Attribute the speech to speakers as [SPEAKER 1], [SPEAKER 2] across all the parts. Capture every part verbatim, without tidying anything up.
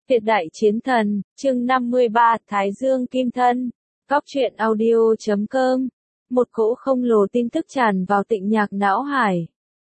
[SPEAKER 1] Tuyệt đại chiến thần, chương năm mươi ba, Thái Dương Kim Thân. Góc truyện audio chấm com. Một cỗ không lồ tin tức tràn vào Tịnh Nhạc não hải,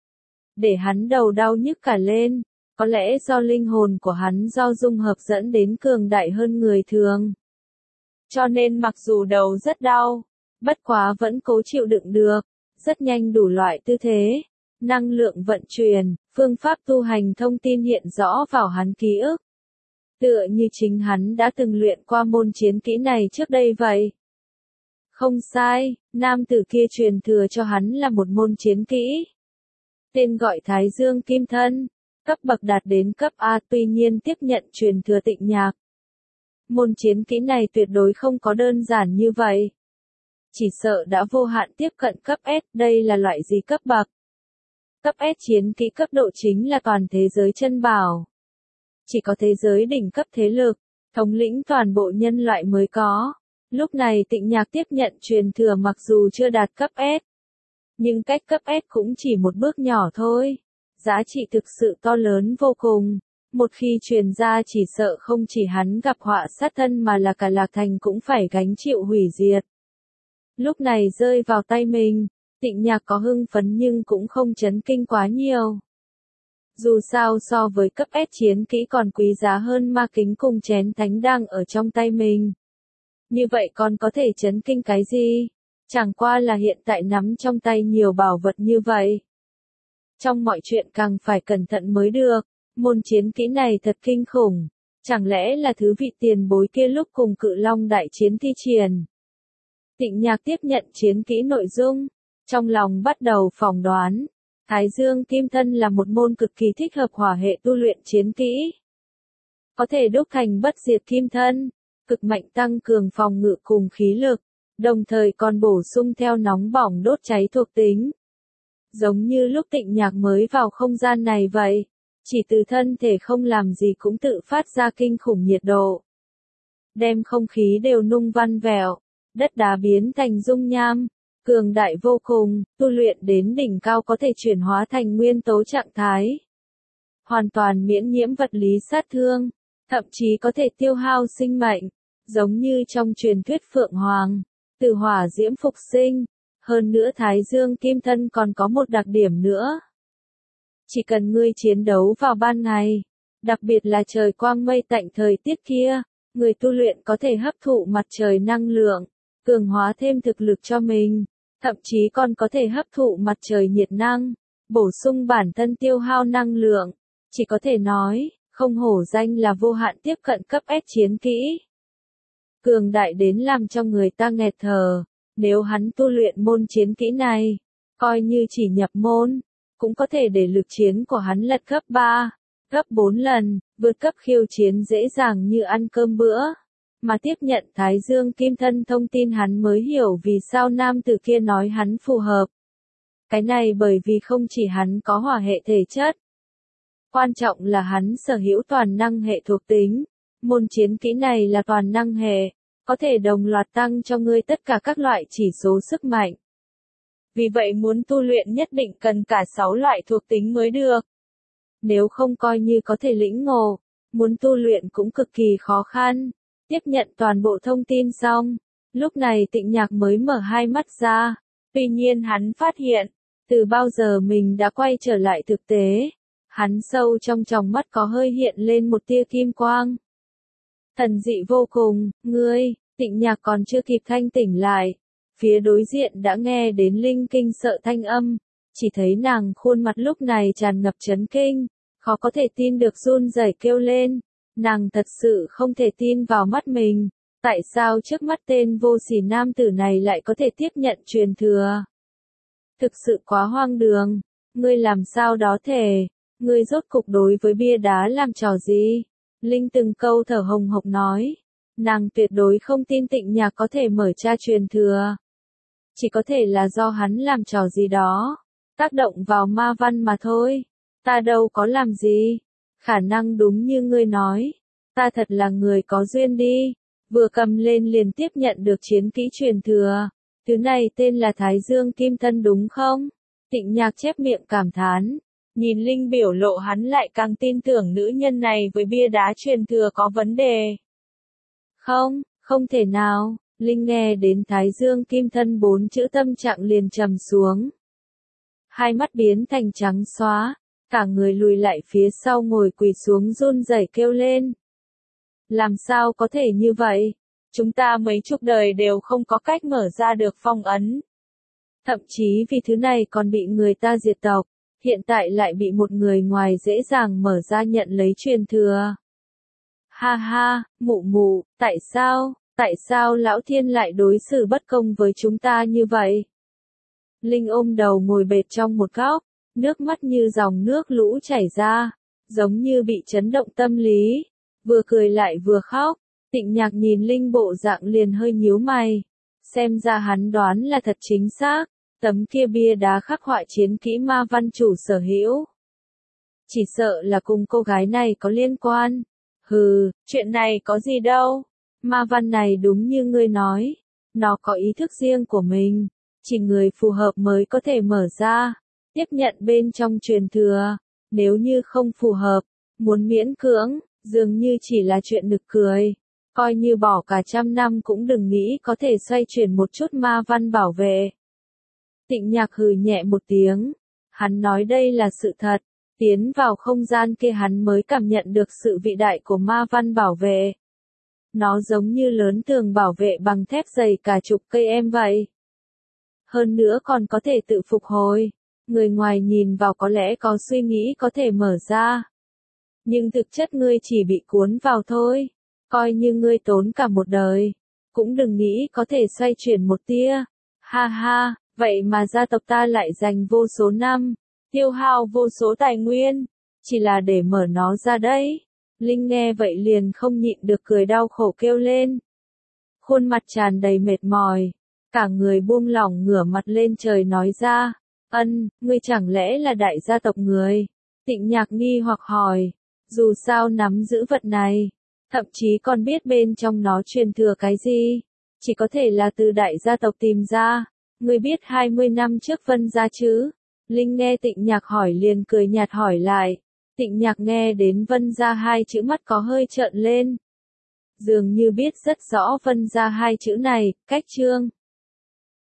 [SPEAKER 1] để hắn đầu đau nhức cả lên. Có lẽ do linh hồn của hắn do dung hợp dẫn đến cường đại hơn người thường, cho nên mặc dù đầu rất đau, bất quá vẫn cố chịu đựng được. Rất nhanh đủ loại tư thế, năng lượng vận chuyển, phương pháp tu hành thông tin hiện rõ vào hắn ký ức. Tựa như chính hắn đã từng luyện qua môn chiến kỹ này trước đây vậy. Không sai, nam tử kia truyền thừa cho hắn là một môn chiến kỹ. Tên gọi Thái Dương Kim Thân, cấp bậc đạt đến cấp A, tuy nhiên tiếp nhận truyền thừa Tịnh Nhạc. Môn chiến kỹ này tuyệt đối không có đơn giản như vậy. Chỉ sợ đã vô hạn tiếp cận cấp S, đây là loại gì cấp bậc? Cấp S chiến kỹ cấp độ chính là toàn thế giới chân bảo. Chỉ có thế giới đỉnh cấp thế lực, thống lĩnh toàn bộ nhân loại mới có. Lúc này Tịnh Nhạc tiếp nhận truyền thừa mặc dù chưa đạt cấp S, nhưng cách cấp S cũng chỉ một bước nhỏ thôi. Giá trị thực sự to lớn vô cùng. Một khi truyền ra chỉ sợ không chỉ hắn gặp họa sát thân mà là cả Lạc Thành cũng phải gánh chịu hủy diệt. Lúc này rơi vào tay mình, Tịnh Nhạc có hưng phấn nhưng cũng không chấn kinh quá nhiều. Dù sao so với cấp S chiến kỹ còn quý giá hơn ma kính cùng chén thánh đang ở trong tay mình. Như vậy còn có thể chấn kinh cái gì? Chẳng qua là hiện tại nắm trong tay nhiều bảo vật như vậy. Trong mọi chuyện càng phải cẩn thận mới được, môn chiến kỹ này thật kinh khủng. Chẳng lẽ là thứ vị tiền bối kia lúc cùng Cự Long đại chiến thi triển? Tịnh Nhạc tiếp nhận chiến kỹ nội dung, trong lòng bắt đầu phỏng đoán. Thái Dương Kim Thân là một môn cực kỳ thích hợp hỏa hệ tu luyện chiến kỹ. Có thể đúc thành bất diệt kim thân, cực mạnh tăng cường phòng ngự cùng khí lực, đồng thời còn bổ sung theo nóng bỏng đốt cháy thuộc tính. Giống như lúc Tịnh Nhạc mới vào không gian này vậy, chỉ từ thân thể không làm gì cũng tự phát ra kinh khủng nhiệt độ. Đem không khí đều nung văn vẹo, đất đá biến thành dung nham. Cường đại vô cùng, tu luyện đến đỉnh cao có thể chuyển hóa thành nguyên tố trạng thái. Hoàn toàn miễn nhiễm vật lý sát thương, thậm chí có thể tiêu hao sinh mệnh, giống như trong truyền thuyết Phượng Hoàng, từ hỏa diễm phục sinh. Hơn nữa Thái Dương Kim Thân còn có một đặc điểm nữa. Chỉ cần ngươi chiến đấu vào ban ngày, đặc biệt là trời quang mây tạnh thời tiết kia, người tu luyện có thể hấp thụ mặt trời năng lượng, cường hóa thêm thực lực cho mình. Thậm chí còn có thể hấp thụ mặt trời nhiệt năng, bổ sung bản thân tiêu hao năng lượng. Chỉ có thể nói, không hổ danh là vô hạn tiếp cận cấp S chiến kỹ. Cường đại đến làm cho người ta nghẹt thở. Nếu hắn tu luyện môn chiến kỹ này, coi như chỉ nhập môn, cũng có thể để lực chiến của hắn lật gấp ba, gấp bốn lần, vượt cấp khiêu chiến dễ dàng như ăn cơm bữa. Mà tiếp nhận Thái Dương Kim Thân thông tin hắn mới hiểu vì sao nam tử kia nói hắn phù hợp. Cái này bởi vì không chỉ hắn có hỏa hệ thể chất. Quan trọng là hắn sở hữu toàn năng hệ thuộc tính. Môn chiến kỹ này là toàn năng hệ, có thể đồng loạt tăng cho ngươi tất cả các loại chỉ số sức mạnh. Vì vậy muốn tu luyện nhất định cần cả sáu loại thuộc tính mới được. Nếu không coi như có thể lĩnh ngộ, muốn tu luyện cũng cực kỳ khó khăn. Tiếp nhận toàn bộ thông tin xong, lúc này Tịnh Nhạc mới mở hai mắt ra. Tuy nhiên hắn phát hiện, từ bao giờ mình đã quay trở lại thực tế. Hắn sâu trong tròng mắt có hơi hiện lên một tia kim quang. Thần dị vô cùng, ngươi, Tịnh Nhạc còn chưa kịp thanh tỉnh lại. Phía đối diện đã nghe đến linh kinh sợ thanh âm, chỉ thấy nàng khuôn mặt lúc này tràn ngập chấn kinh, khó có thể tin được run rẩy kêu lên. Nàng thật sự không thể tin vào mắt mình, tại sao trước mắt tên vô sỉ nam tử này lại có thể tiếp nhận truyền thừa. Thực sự quá hoang đường, ngươi làm sao đó thể, ngươi rốt cục đối với bia đá làm trò gì? Linh từng câu thở hồng hộc nói, nàng tuyệt đối không tin Tịnh Nhạc có thể mở tra truyền thừa. Chỉ có thể là do hắn làm trò gì đó, tác động vào ma văn mà thôi, ta đâu có làm gì. Khả năng đúng như ngươi nói, ta thật là người có duyên đi, vừa cầm lên liền tiếp nhận được chiến kỹ truyền thừa, thứ này tên là Thái Dương Kim Thân đúng không? Tịnh Nhạc chép miệng cảm thán, Nhìn Linh biểu lộ hắn lại càng tin tưởng nữ nhân này với bia đá truyền thừa có vấn đề. Không, không thể nào, Linh nghe đến Thái Dương Kim Thân bốn chữ tâm trạng liền trầm xuống. Hai mắt biến thành trắng xóa, cả người lùi lại phía sau ngồi quỳ xuống run rẩy kêu lên. Làm sao có thể như vậy? Chúng ta mấy chục đời đều không có cách mở ra được phong ấn. Thậm chí vì thứ này còn bị người ta diệt tộc, hiện tại lại bị một người ngoài dễ dàng mở ra nhận lấy truyền thừa. Ha ha, mụ mụ, tại sao, tại sao lão thiên lại đối xử bất công với chúng ta như vậy? Linh ôm đầu ngồi bệt trong một góc, nước mắt như dòng nước lũ chảy ra, giống như bị chấn động tâm lý, vừa cười lại vừa khóc. Tịnh Nhạc nhìn Linh bộ dạng liền hơi nhíu mày, xem ra hắn đoán là thật chính xác, tấm kia bia đá khắc họa chiến kỹ ma văn chủ sở hữu. Chỉ sợ là cùng cô gái này có liên quan. Hừ, chuyện này có gì đâu, ma văn này đúng như ngươi nói, nó có ý thức riêng của mình, chỉ người phù hợp mới có thể mở ra, tiếp nhận bên trong truyền thừa, nếu như không phù hợp, muốn miễn cưỡng, dường như chỉ là chuyện nực cười. Coi như bỏ cả trăm năm cũng đừng nghĩ có thể xoay chuyển một chút ma văn bảo vệ. Tịnh Nhạc hừ nhẹ một tiếng. Hắn nói đây là sự thật. Tiến vào không gian kia hắn mới cảm nhận được sự vĩ đại của ma văn bảo vệ. Nó giống như lớn tường bảo vệ bằng thép dày cả chục cây em vậy. Hơn nữa còn có thể tự phục hồi. Người ngoài nhìn vào có lẽ có suy nghĩ có thể mở ra. Nhưng thực chất ngươi chỉ bị cuốn vào thôi. Coi như ngươi tốn cả một đời, cũng đừng nghĩ có thể xoay chuyển một tia. Ha ha, vậy mà gia tộc ta lại dành vô số năm, tiêu hao vô số tài nguyên, chỉ là để mở nó ra đấy. Linh nghe vậy liền không nhịn được cười đau khổ kêu lên. Khuôn mặt tràn đầy mệt mỏi, cả người buông lỏng ngửa mặt lên trời nói ra. Ân, ngươi chẳng lẽ là đại gia tộc người? Tịnh Nhạc nghi hoặc hỏi, dù sao nắm giữ vật này. Thậm chí còn biết bên trong nó truyền thừa cái gì, chỉ có thể là từ đại gia tộc tìm ra. Ngươi biết hai mươi năm trước Vân gia chứ? Linh nghe Tịnh Nhạc hỏi liền cười nhạt hỏi lại. Tịnh Nhạc nghe đến Vân gia hai chữ mắt có hơi trợn lên. Dường như biết rất rõ Vân gia hai chữ này, cách chương.